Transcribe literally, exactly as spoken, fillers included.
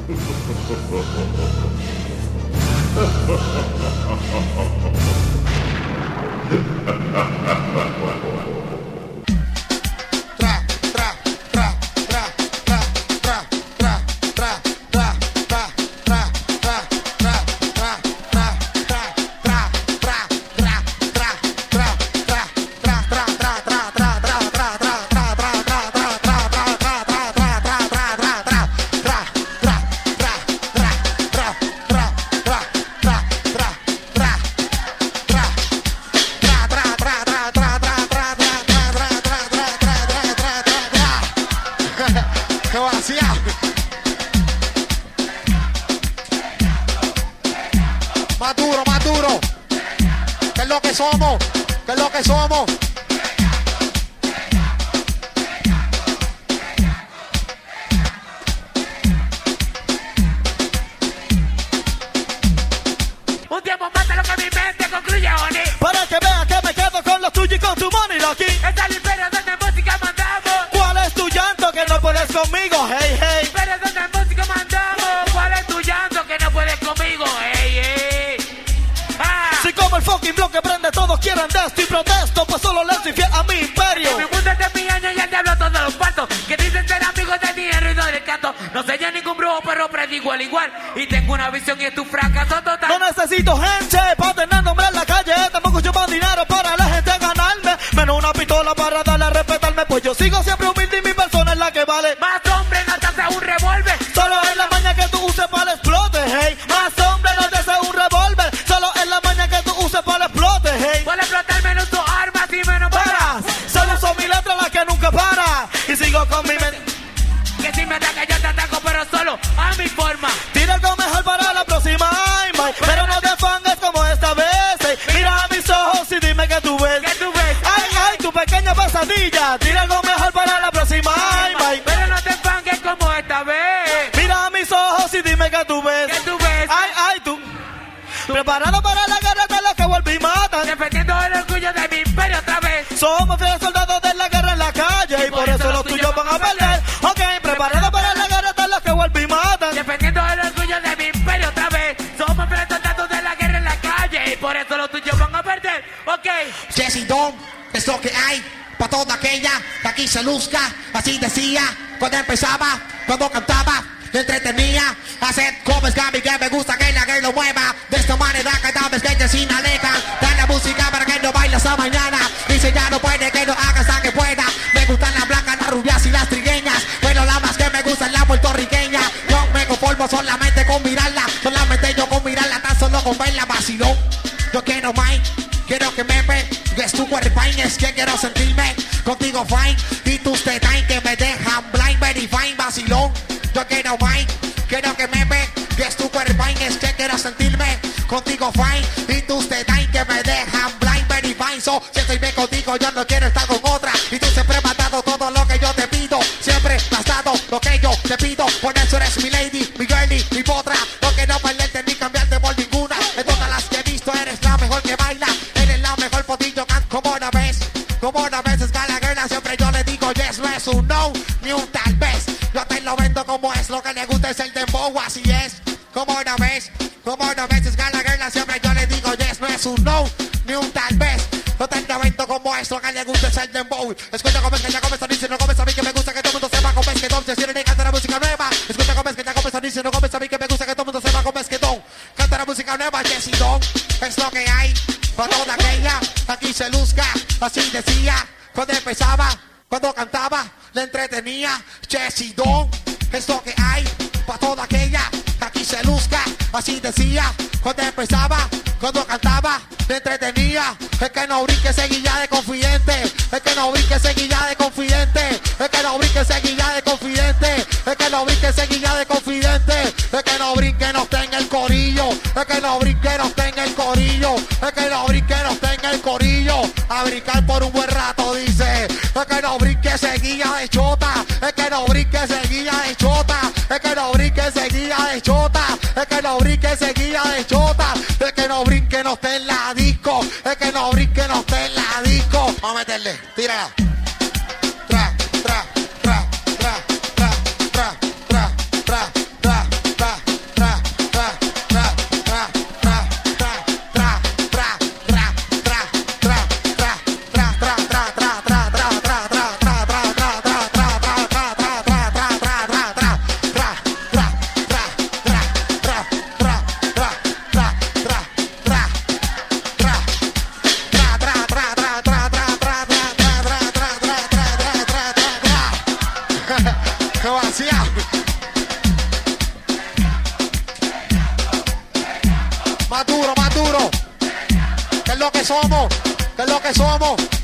Así decía, cuando empezaba, cuando cantaba, me entretenía. Hacer como es Gaby, que me gusta que la que lo mueva. De esta manera cada vez que te sin aleja. Dan la música para que no bailes hasta mañana. Dice ya no puede que lo haga hasta que pueda. Me gustan las blancas, las rubias y las trigueñas. Pero la más que me gusta es la puertorriqueña. Yo me conformo solamente con mirarla. Solamente yo con mirarla, tan solo con verla vacilón. Yo quiero más, quiero que me ve. Es tu cuerpo, es que quiero sentirme contigo fine. Y tus detalles que me dejan blind, very fine, vacilón. Yo quiero más, quiero que me ve. Es tu cuerpo, es que quiero sentirme contigo fine. Y tus detalles que me dejan blind, very fine. So, si estoy bien contigo, yo no quiero estar con otra. Y tú siempre me has dado todo lo que yo te pido. Siempre me has dado lo que yo te pido. Por eso eres mi lady, mi girlie, mi potra. No quiero perderte ni cambiarte por ninguna. De todas las que he visto, eres la mejor que baila. Eres la mejor potillo, como una vez. Como una vez es Gallagher, siempre yo le digo yes, no es un no, ni un tal vez. Yo te lo vendo como es, lo que le gusta es el dembow, así es. Como una vez, como una vez es Gallagher, siempre yo le digo yes, no es un no, ni un tal vez. Yo te lo vendo como es, lo que le gusta es el dembow. Escucha cómo es que ya comienza a decir, no comienza a mí que me gusta que todo el mundo sepa cómo es que Tom se quiere canta la música nueva. Escucha cómo es que ya comienza a decir, no comienza a mí que me gusta que todo el mundo sepa cómo es que Tom canta la música nueva. Jesse Don, es lo que hay. Para toda aquella, aquí se luzca, así decía, cuando empezaba, cuando cantaba, le entretenía. Jesse Don, es lo que hay. Para toda aquella, aquí se luzca, así decía, cuando empezaba, cuando cantaba, le entretenía. Es que no brinque seguilla de confidente, es que no brinque seguilla de confidente, es que no brinque seguilla de confidente, es que no brinque seguilla de confidente, es que no brinque no esté en el corillo, es que no brinque no esté en el corillo, es que no brinque no esté en el corillo, a brincar por un buen rato dice, es que no brinque seguilla de chota, es que no brinque seguilla de chota, es que no brinque seguilla de chota, es que no brinque seguilla de chota, es que no brinque no esté en la disco, es que no brinque no esté en la disco. Vamos a meterle, tírala. Tra, tra, tra, tra, tra, tra, tra, tra, tra, tra, desgraciado. Más duro, más duro. ¿Qué es lo que somos? ¿Qué es lo que somos?